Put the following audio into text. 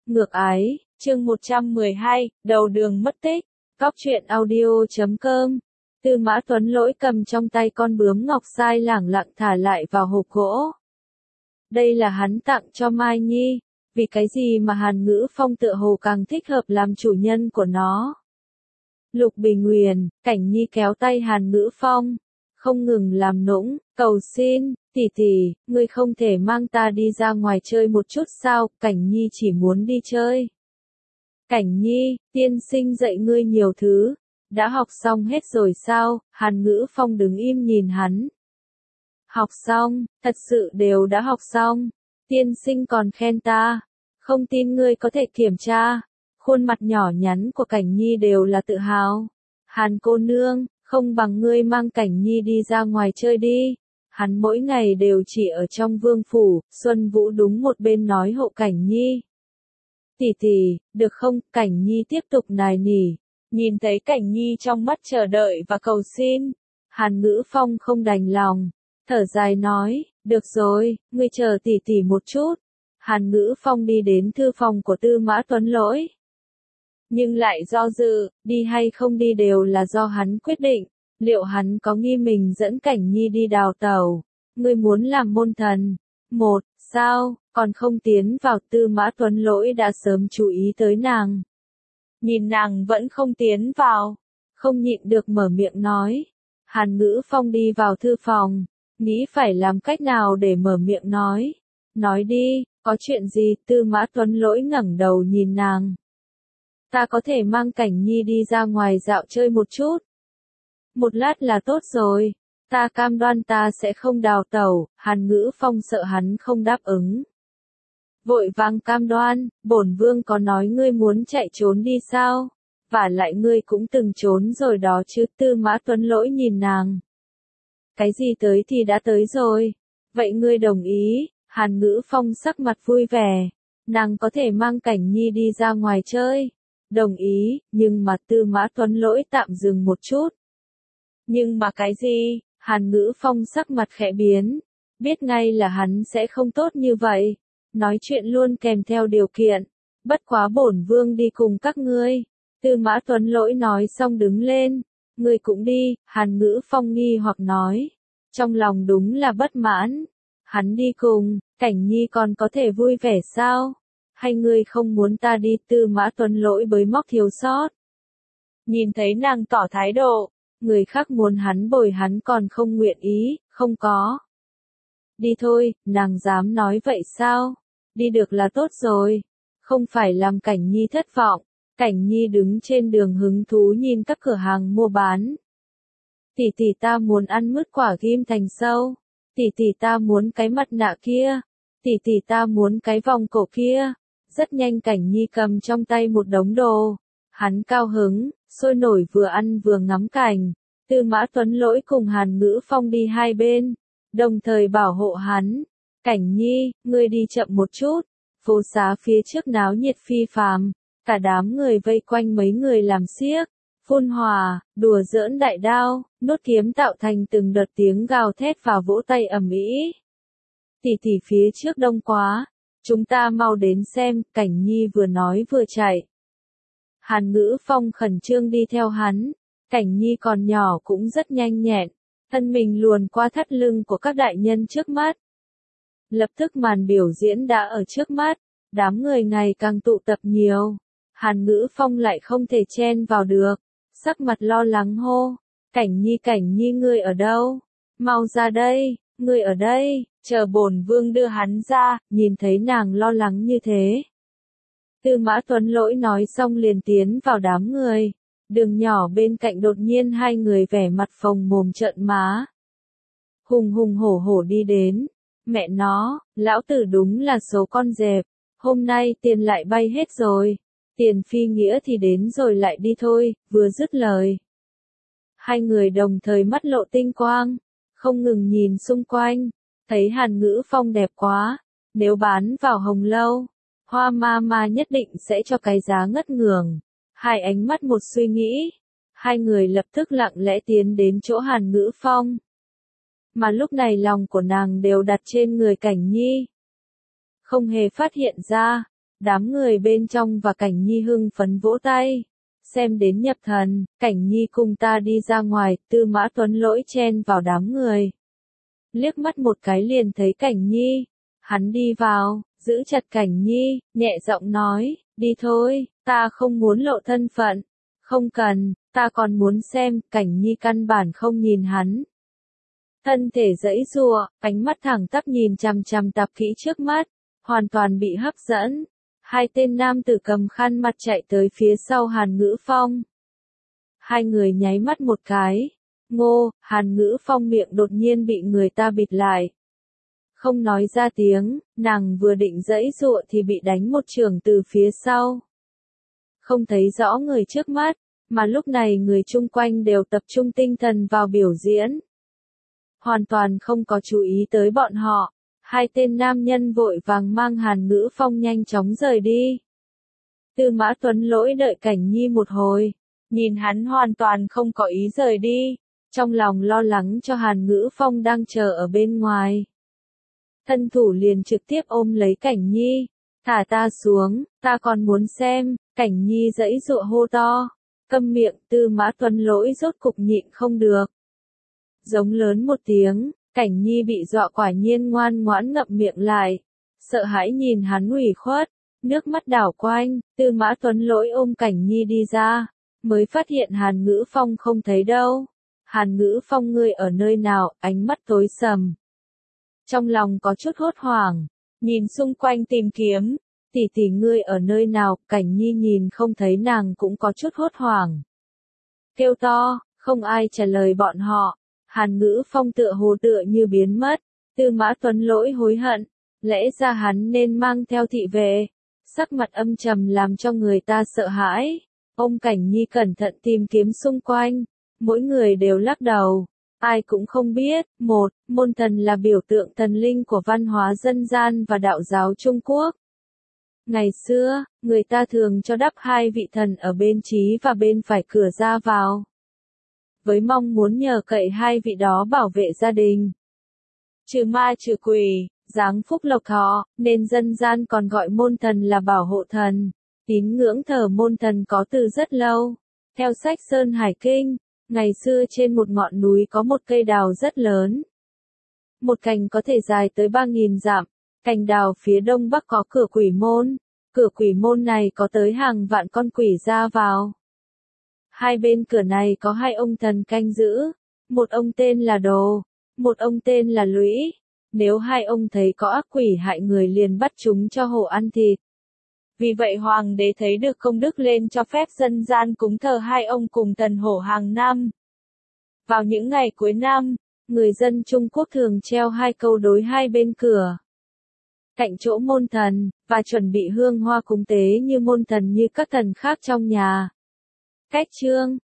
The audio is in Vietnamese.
Ngược ái, chương 112, đầu đường mất tích, Góc truyện audio.com. Tư Mã Tuấn Lỗi cầm trong tay con bướm ngọc sai lẳng lặng thả lại vào hộp gỗ. Đây là hắn tặng cho Mai Nhi, vì cái gì mà Hàn Ngữ Phong tựa hồ càng thích hợp làm chủ nhân của nó. Lục Bình Nguyền, Cảnh Nhi kéo tay Hàn Ngữ Phong, không ngừng làm nũng, cầu xin, tỷ tỷ, ngươi không thể mang ta đi ra ngoài chơi một chút sao, Cảnh Nhi chỉ muốn đi chơi. Cảnh Nhi, tiên sinh dạy ngươi nhiều thứ, đã học xong hết rồi sao, Hàn Ngữ Phong đứng im nhìn hắn. Học xong, thật sự đều đã học xong, tiên sinh còn khen ta, không tin ngươi có thể kiểm tra. Khuôn mặt nhỏ nhắn của Cảnh Nhi đều là tự hào. Hàn cô nương, không bằng ngươi mang Cảnh Nhi đi ra ngoài chơi đi. Hắn mỗi ngày đều chỉ ở trong vương phủ, Xuân Vũ đúng một bên nói hộ Cảnh Nhi. Tỷ tỷ, được không? Cảnh Nhi tiếp tục nài nỉ. Nhìn thấy Cảnh Nhi trong mắt chờ đợi và cầu xin, Hàn Ngữ Phong không đành lòng, thở dài nói, được rồi, ngươi chờ tỷ tỷ một chút. Hàn Ngữ Phong đi đến thư phòng của Tư Mã Tuấn Lỗi. Nhưng lại do dự, đi hay không đi đều là do hắn quyết định, liệu hắn có nghi mình dẫn Cảnh Nhi đi đào tẩu, ngươi muốn làm môn thần, một, sao, còn không tiến vào. Tư Mã Tuấn Lỗi đã sớm chú ý tới nàng. Nhìn nàng vẫn không tiến vào, không nhịn được mở miệng nói. Hàn Ngữ Phong đi vào thư phòng, nghĩ phải làm cách nào để mở miệng nói. Nói đi, có chuyện gì? Tư Mã Tuấn Lỗi ngẩng đầu nhìn nàng. Ta có thể mang Cảnh Nhi đi ra ngoài dạo chơi một chút. Một lát là tốt rồi, ta cam đoan ta sẽ không đào tẩu. Hàn Ngữ Phong sợ hắn không đáp ứng. Vội vàng cam đoan, bổn vương có nói ngươi muốn chạy trốn đi sao? Vả lại ngươi cũng từng trốn rồi đó chứ. Tư Mã Tuấn Lỗi nhìn nàng. Cái gì tới thì đã tới rồi. Vậy ngươi đồng ý? Hàn Ngữ Phong sắc mặt vui vẻ. Nàng có thể mang Cảnh Nhi đi ra ngoài chơi. Đồng ý, nhưng mà Tư Mã Tuấn Lỗi tạm dừng một chút. Nhưng mà cái gì? Hàn Ngữ Phong sắc mặt khẽ biến. Biết ngay là hắn sẽ không tốt như vậy. Nói chuyện luôn kèm theo điều kiện. Bất quá bổn vương đi cùng các ngươi. Tư Mã Tuấn Lỗi nói xong đứng lên. Ngươi cũng đi, Hàn Ngữ Phong nghi hoặc nói. Trong lòng đúng là bất mãn. Hắn đi cùng, Cảnh Nhi còn có thể vui vẻ sao? Hay ngươi không muốn ta đi? Tư Mã Tuấn Lỗi bới móc thiếu sót. Nhìn thấy nàng tỏ thái độ, người khác muốn hắn bồi hắn còn không nguyện ý, không có. Đi thôi, nàng dám nói vậy sao? Đi được là tốt rồi, không phải làm Cảnh Nhi thất vọng. Cảnh Nhi đứng trên đường hứng thú nhìn các cửa hàng mua bán. Tỷ tỷ ta muốn ăn mứt quả ghim thành sâu. Tỷ tỷ ta muốn cái mặt nạ kia. Tỷ tỷ ta muốn cái vòng cổ kia. Rất nhanh Cảnh Nhi cầm trong tay một đống đồ. Hắn cao hứng, sôi nổi vừa ăn vừa ngắm cảnh. Tư Mã Tuấn Lỗi cùng Hàn Ngữ Phong đi hai bên, đồng thời bảo hộ hắn. Cảnh Nhi, ngươi đi chậm một chút. Phố xá phía trước náo nhiệt phi phàm, cả đám người vây quanh mấy người làm xiếc, phun hỏa, đùa giỡn đại đao, nốt kiếm tạo thành từng đợt tiếng gào thét và vỗ tay ầm ĩ. Tỷ tỷ phía trước đông quá. Chúng ta mau đến xem. Cảnh Nhi vừa nói vừa chạy. Hàn Ngữ Phong khẩn trương đi theo hắn. Cảnh Nhi còn nhỏ cũng rất nhanh nhẹn, thân mình luồn qua thắt lưng của các đại nhân trước mắt. Lập tức màn biểu diễn đã ở trước mắt, đám người ngày càng tụ tập nhiều. Hàn Ngữ Phong lại không thể chen vào được, sắc mặt lo lắng hô. Cảnh Nhi ngươi ở đâu? Mau ra đây, ngươi ở đây, chờ bổn vương đưa hắn ra. Nhìn thấy nàng lo lắng như thế, Tư Mã Tuấn Lỗi nói xong liền tiến vào đám người. Đường nhỏ bên cạnh đột nhiên hai người vẻ mặt phồng mồm trợn má. Hùng hùng hổ hổ đi đến. Mẹ nó, lão tử đúng là số con dẹp. Hôm nay tiền lại bay hết rồi. Tiền phi nghĩa thì đến rồi lại đi thôi. Vừa dứt lời, hai người đồng thời mắt lộ tinh quang, không ngừng nhìn xung quanh. Thấy Hàn Ngữ Phong đẹp quá, nếu bán vào Hồng Lâu, Hoa ma nhất định sẽ cho cái giá ngất ngường. Hai ánh mắt một suy nghĩ, hai người lập tức lặng lẽ tiến đến chỗ Hàn Ngữ Phong. Mà lúc này lòng của nàng đều đặt trên người Cảnh Nhi. Không hề phát hiện ra, Đám người bên trong và Cảnh Nhi hưng phấn vỗ tay. Xem đến nhập thần, Cảnh Nhi cùng ta đi ra ngoài, Tư Mã Tuấn Lỗi chen vào đám người. Liếc mắt một cái liền thấy Cảnh Nhi. Hắn đi vào, giữ chặt Cảnh Nhi, nhẹ giọng nói, đi thôi, ta không muốn lộ thân phận. Không cần, ta còn muốn xem, Cảnh Nhi căn bản không nhìn hắn. Thân thể giãy giụa, ánh mắt thẳng tắp nhìn chằm chằm Tạp Kỹ trước mắt, hoàn toàn bị hấp dẫn. Hai tên nam tử cầm khăn mặt chạy tới phía sau Hàn Ngữ Phong. Hai người nháy mắt một cái. Ngô, Hàn Ngữ Phong miệng đột nhiên bị người ta bịt lại. Không nói ra tiếng, nàng vừa định giãy giụa thì bị đánh một chưởng từ phía sau. Không thấy rõ người trước mắt, mà lúc này người chung quanh đều tập trung tinh thần vào biểu diễn. Hoàn toàn không có chú ý tới bọn họ. Hai tên nam nhân vội vàng mang Hàn Ngữ Phong nhanh chóng rời đi. Tư Mã Tuấn Lỗi đợi Cảnh Nhi một hồi, nhìn hắn hoàn toàn không có ý rời đi, trong lòng lo lắng cho Hàn Ngữ Phong đang chờ ở bên ngoài. Thân thủ liền trực tiếp ôm lấy Cảnh Nhi, thả ta xuống, ta còn muốn xem. Cảnh Nhi giãy giụa hô to, câm miệng. Tư Mã Tuấn Lỗi rốt cục nhịn không được, giống lớn một tiếng. Cảnh Nhi bị dọa quả nhiên ngoan ngoãn ngậm miệng lại, sợ hãi nhìn hắn ủy khuất, nước mắt đảo quanh. Tư Mã Tuấn Lỗi ôm Cảnh Nhi đi ra, mới phát hiện Hàn Ngữ Phong không thấy đâu. Hàn Ngữ Phong, ngươi ở nơi nào? Ánh mắt tối sầm, trong lòng có chút hốt hoảng, nhìn xung quanh tìm kiếm. Tỷ tỷ ngươi ở nơi nào? Cảnh Nhi nhìn không thấy nàng cũng có chút hốt hoảng, kêu to, không ai trả lời bọn họ. Hàn Ngữ Phong tựa hồ tựa như biến mất. Tư Mã Tuấn Lỗi hối hận, lẽ ra hắn nên mang theo thị vệ. Sắc mặt âm trầm làm cho người ta sợ hãi. Ông Cảnh Nhi cẩn thận tìm kiếm xung quanh, mỗi người đều lắc đầu. Ai cũng không biết. Một, môn thần là biểu tượng thần linh của văn hóa dân gian và đạo giáo Trung Quốc. Ngày xưa, người ta thường cho đắp hai vị thần ở bên trái và bên phải cửa ra vào, với mong muốn nhờ cậy hai vị đó bảo vệ gia đình, trừ ma trừ quỷ, giáng phúc lộc thọ, nên dân gian còn gọi môn thần là bảo hộ thần. Tín ngưỡng thờ môn thần có từ rất lâu. Theo sách Sơn Hải Kinh, ngày xưa trên một ngọn núi có một cây đào rất lớn. Một cành có thể dài tới 3.000 dặm. Cành đào phía đông bắc có cửa quỷ môn. Cửa quỷ môn này có tới hàng vạn con quỷ ra vào. Hai bên cửa này có hai ông thần canh giữ. Một ông tên là Đồ, một ông tên là Lũy. Nếu hai ông thấy có ác quỷ hại người liền bắt chúng cho hổ ăn thịt. Vì vậy hoàng đế thấy được công đức lên cho phép dân gian cúng thờ hai ông cùng thần hổ hàng năm. Vào những ngày cuối năm, người dân Trung Quốc thường treo hai câu đối hai bên cửa, cạnh chỗ môn thần, và chuẩn bị hương hoa cúng tế như môn thần như các thần khác trong nhà. Cách chương